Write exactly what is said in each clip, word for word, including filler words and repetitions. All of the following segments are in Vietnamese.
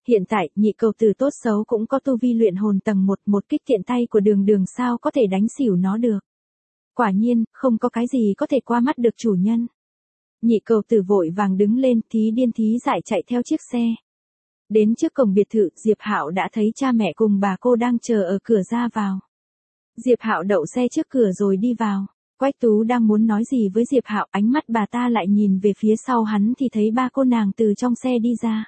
Hiện tại, nhị cầu tử tốt xấu cũng có tu vi luyện hồn tầng một, một kích tiện tay của đường đường sao có thể đánh xỉu nó được. Quả nhiên, không có cái gì có thể qua mắt được chủ nhân. Nhị cầu tử vội vàng đứng lên, thí điên thí dại chạy theo chiếc xe. Đến trước cổng biệt thự, Diệp Hạo đã thấy cha mẹ cùng bà cô đang chờ ở cửa ra vào. Diệp Hạo đậu xe trước cửa rồi đi vào. Quách Tú đang muốn nói gì với Diệp Hạo, ánh mắt bà ta lại nhìn về phía sau hắn thì thấy ba cô nàng từ trong xe đi ra.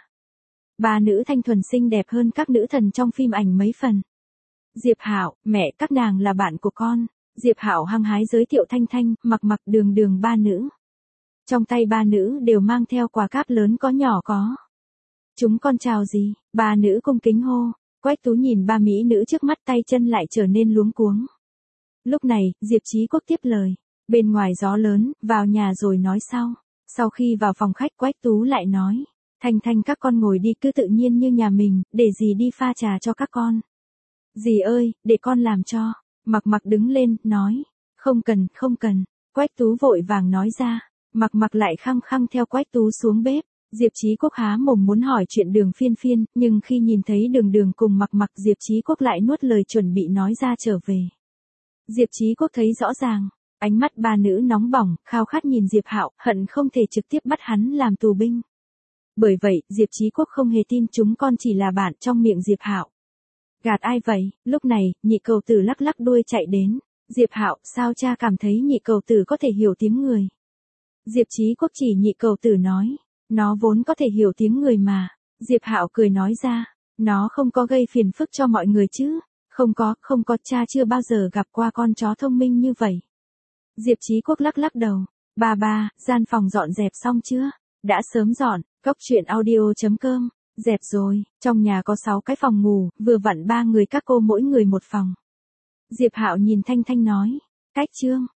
Ba nữ thanh thuần xinh đẹp hơn các nữ thần trong phim ảnh mấy phần. Diệp Hạo, mẹ, các nàng là bạn của con. Diệp Hạo hăng hái giới thiệu Thanh Thanh, Mặc Mặc, Đường Đường ba nữ. Trong tay ba nữ đều mang theo quà cáp lớn có nhỏ có. Chúng con chào gì? Ba nữ cung kính hô. Quách Tú nhìn ba mỹ nữ trước mắt tay chân lại trở nên luống cuống. Lúc này, Diệp Chí Quốc tiếp lời. Bên ngoài gió lớn, vào nhà rồi nói sau. Sau khi vào phòng khách Quách Tú lại nói. Thanh Thanh các con ngồi đi cứ tự nhiên như nhà mình, để dì đi pha trà cho các con. Dì ơi, để con làm cho. Mặc Mặc đứng lên, nói. Không cần, không cần. Quách Tú vội vàng nói ra. Mặc Mặc lại khăng khăng theo Quách Tú xuống bếp. Diệp Chí Quốc há mồm muốn hỏi chuyện Đường Phiên Phiên, nhưng khi nhìn thấy Đường Đường cùng Mặc Mặc Diệp Chí Quốc lại nuốt lời chuẩn bị nói ra trở về. Diệp Chí Quốc thấy rõ ràng, ánh mắt ba nữ nóng bỏng, khao khát nhìn Diệp Hạo, hận không thể trực tiếp bắt hắn làm tù binh. Bởi vậy, Diệp Chí Quốc không hề tin chúng con chỉ là bạn trong miệng Diệp Hạo. Gạt ai vậy? Lúc này, nhị cầu tử lắc lắc đuôi chạy đến. Diệp Hạo, sao cha cảm thấy nhị cầu tử có thể hiểu tiếng người? Diệp Chí Quốc chỉ nhị cầu tử nói, nó vốn có thể hiểu tiếng người mà. Diệp Hạo cười nói ra, nó không có gây phiền phức cho mọi người chứ? Không có, không có, cha chưa bao giờ gặp qua con chó thông minh như vậy. Diệp Chí Quốc lắc lắc đầu, ba ba, gian phòng dọn dẹp xong chưa? Đã sớm dọn, cốc truyện audio chấm com, dẹp rồi, trong nhà có sáu cái phòng ngủ, vừa vặn ba người các cô mỗi người một phòng. Diệp Hạo nhìn Thanh Thanh nói, cách chương.